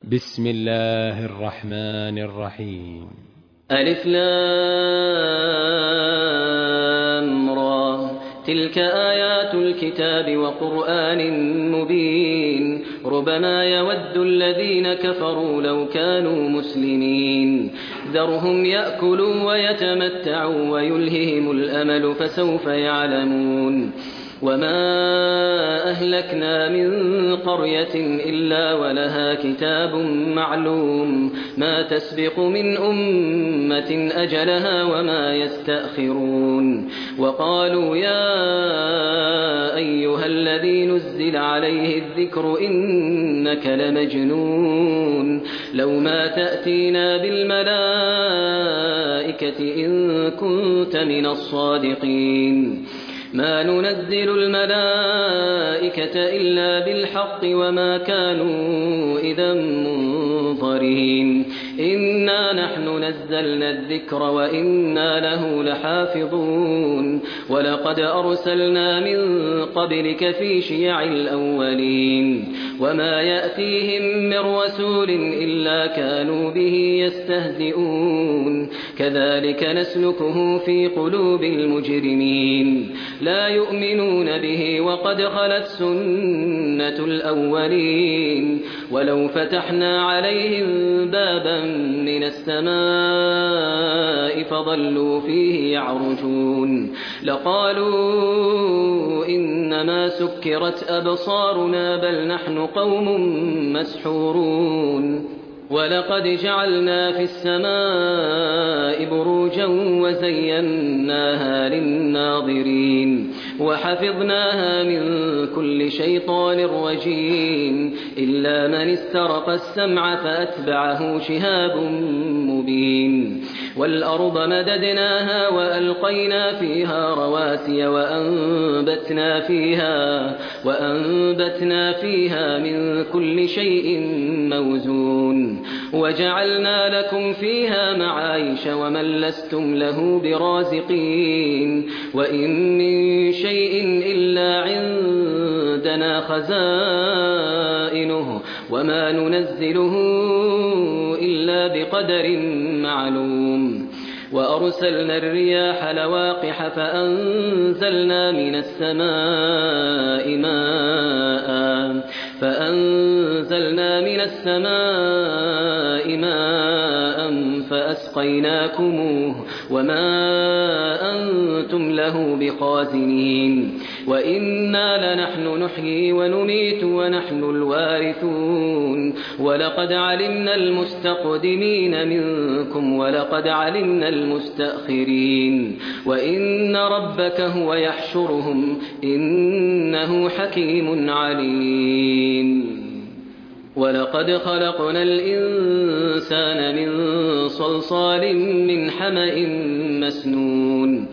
بسم الله الرحمن الرحيم. ألف لام را تلك آيات الكتاب وقرآن مبين ربما يود الذين كفروا لو كانوا مسلمين ذرهم يأكلوا ويتمتعوا ويلههم الأمل فسوف يعلمون وما أهلكنا من قرية إلا ولها كتاب معلوم ما تسبق من أمة أجلها وما يستأخرون وقالوا يا أيها الذي نزل عليه الذكر إنك لمجنون لو ما تأتينا بالملائكة إن كنت من الصادقين ما ننزل الملائكة إلا بالحق وما كانوا إذا منظرين إنا نحن نزلنا الذكر وإنا له لحافظون ولقد أرسلنا من قبلك في شيع الأولين وما يأتيهم من رسول إلا كانوا به يستهزئون كذلك نسلكه في قلوب المجرمين لا يؤمنون به وقد خلت سنة الأولين ولو فتحنا عليهم بابا من السماء فظلوا فيه يعرجون لقالوا إنما سكرت أبصارنا بل نحن قوم مسحورون ولقد جعلنا في السماء بروجا وزيناها للناظرين وحفظناها من كل شيطان رجيم إلا من استرق السمع فأتبعه شهاب مبين والأرض مددناها وألقينا فيها رواسي وأنبتنا فيها من كل شيء موزون وجعلنا لكم فيها معايش ومن لستم له برازقين وإن من شيء إلا عندنا خزائنه وما ننزله إلا بقدر معلوم وأرسلنا الرياح لواقح فأنزلنا من السماء ماء فأسقيناكموه وما أنتم له بخازنين وإنا لنحن نحيي ونميت ونحن الوارثون ولقد علمنا المستقدمين منكم ولقد علمنا المستأخرين وإن ربك هو يحشرهم إنه حكيم عليم ولقد خلقنا الإنسان من صلصال من حمأ مسنون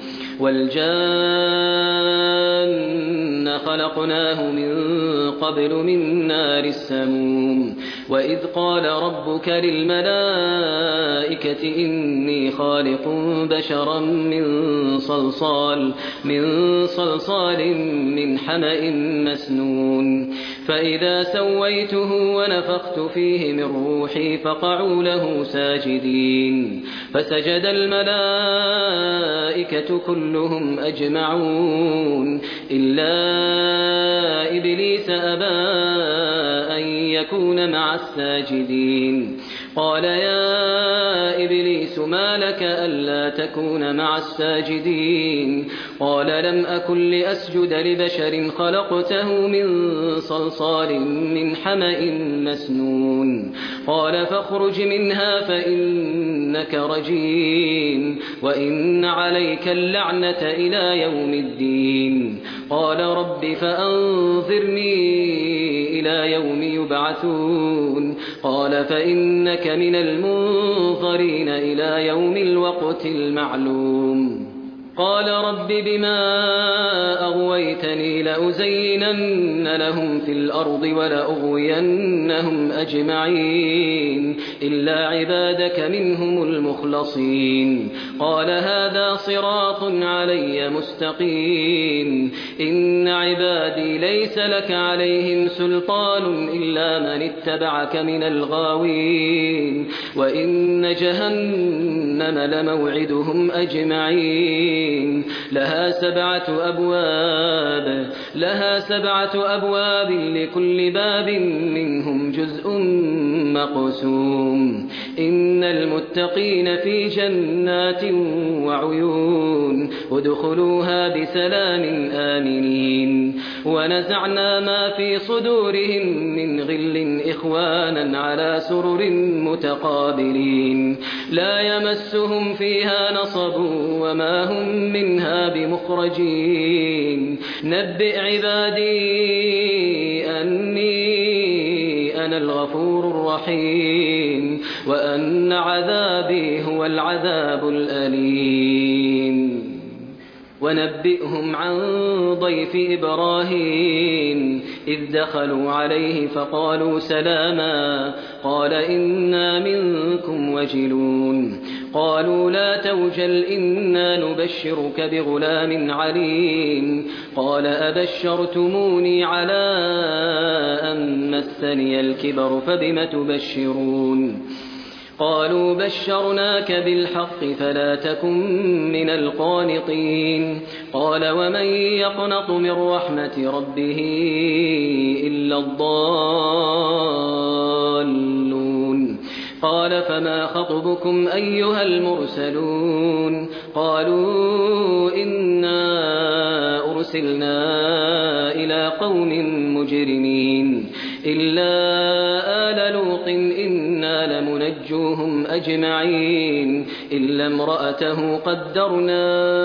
والجان خلقناه من قبل من نار السموم وإذ قال ربك للملائكة إني خالق بشرا من صلصال من حمأ مسنون فإذا سويته ونفخت فيه من روحي فقعوا له ساجدين فسجد الملائكة كلهم أجمعون إلا إبليس أبى أن يكون مع الساجدين قال يا إبليس ما لك ألا تكون مع الساجدين قال لم أكن لأسجد لبشر خلقته من صلصال من حمأ مسنون قال فاخرج منها فإنك رجيم وإن عليك اللعنة إلى يوم الدين قال رب فأنظرني إلى يوم يبعثون قال فإنك من المنظرين إلى يوم الوقت المعلوم قال رب بما أغويتني لأزينن لهم في الأرض ولأغوينهم أجمعين إلا عبادك منهم المخلصين قال هذا صراط علي مستقيم إن عبادي ليس لك عليهم سلطان إلا من اتبعك من الغاوين وإن جهنم لموعدهم أجمعين لها سبعة أبواب لكل باب منهم جزء مقسوم إن المتقين في جنات وعيون ادخلوها بسلام آمنين ونزعنا ما في صدورهم من غل إخوانا على سرر متقابلين لا يمسهم فيها نصب وما هم منها بمخرجين نبئ عبادي أني أنا الغفور الرحيم وأن عذابي هو العذاب الأليم ونبئهم عن ضيف إبراهيم إذ دخلوا عليه فقالوا سلاما قال إنا منكم وجلون قالوا لا توجل إنا نبشرك بغلام عليم قال أبشرتموني على أن مسني الكبر فبم تبشرون قالوا بشرناك بالحق فلا تكن من القانطين قال ومن يقنط من رحمة ربه إلا الضالون قال فما خطبكم أيها المرسلون قالوا إنا أرسلنا إلى قوم مجرمين إلا آل لوط إنا لمنجوهم أجمعين إلا امرأته قدرنا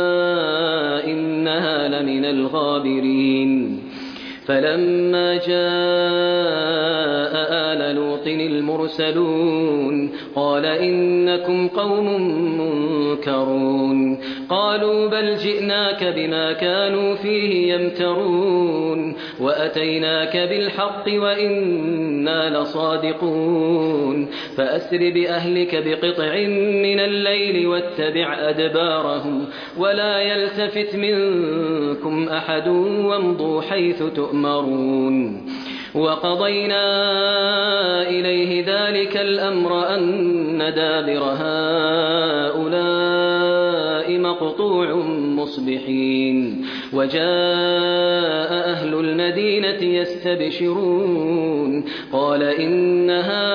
إنها لمن الغابرين فلما جاء آل لوط المرسلون قال إنكم قوم منكرون قالوا بل جئناك بما كانوا فيه يمترون وأتيناك بالحق وإنا لصادقون فأسر بأهلك بقطع من الليل واتبع أدبارهم ولا يلتفت منكم أحد وامضوا حيث تؤمرون وقضينا إليه ذلك الأمر أن دابر هؤلاء مقطوع مصبحين وجاء أهل المدينة يستبشرون قال إن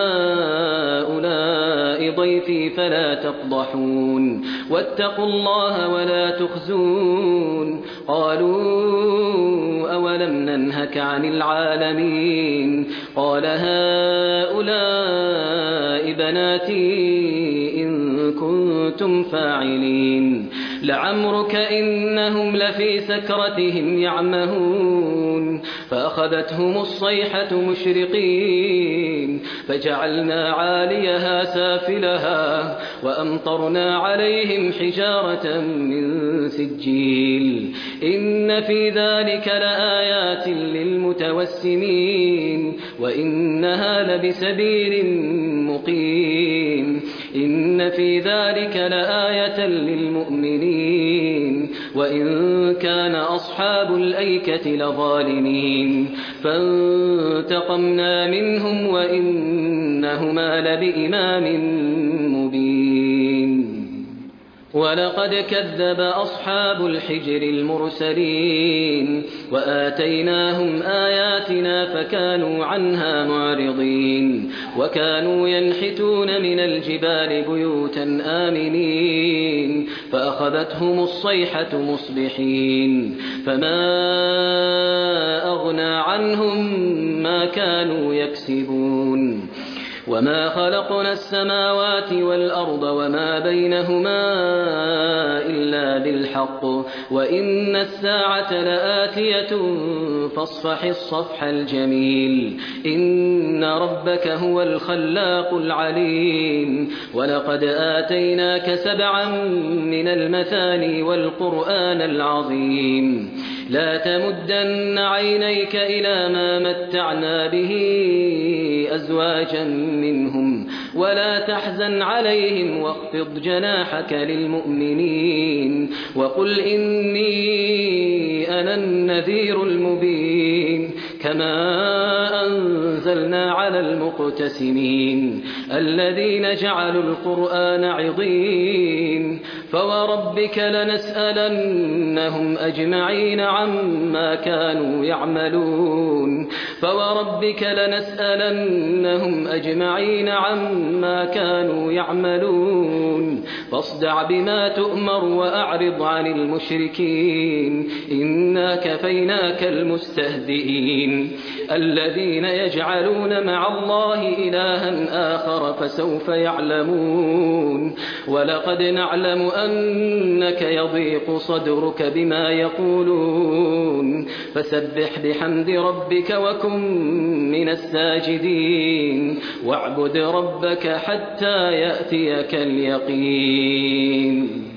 هؤلاء ضيفي فلا تفضحون واتقوا الله ولا تخزون قالوا أولم ننهك عن العالمين قال هؤلاء بناتي إن كنتم فاعلين لعمرك إنهم لفي سكرتهم يعمهون فأخذتهم الصيحة مشرقين فجعلنا عاليها سافلها وأمطرنا عليهم حجارة من سجيل إن في ذلك لآيات للمتوسمين وإنها لبسبيل مقيم إن في ذلك لآية للمؤمنين وإن كان أصحاب الأيكة لظالمين فانتقمنا منهم وإنهما لبإمام مبين ولقد كذب أصحاب الحجر المرسلين وآتيناهم آياتنا فكانوا عنها معرضين وكانوا ينحتون من الجبال بيوتا آمنين فأخذتهم الصيحة مصبحين فما أغنى عنهم ما كانوا يكسبون وما خلقنا السماوات والأرض وما بينهما إلا بالحق وإن الساعة لآتية فاصفح الصفح الجميل إن ربك هو الخلاق العليم ولقد آتيناك 7 من المثاني والقرآن العظيم لا تمدن عينيك إلى ما متعنا به أزواجا منهم ولا تحزن عليهم واخفض جناحك للمؤمنين وقل إني أنا النذير المبين كما أنزلنا على المقتسمين الذين جعلوا القرآن عضين فوربك لنسألنهم أجمعين عما كانوا يعملون فاصدع بما تؤمر وأعرض عن المشركين إنا كفيناك المستهزئين الذين يجعلون مع الله إلها آخر فسوف يعلمون ولقد نعلم أنك يضيق صدرك بما يقولون فسبح بحمد ربك وكن من الساجدين واعبد ربك حتى يأتيك اليقين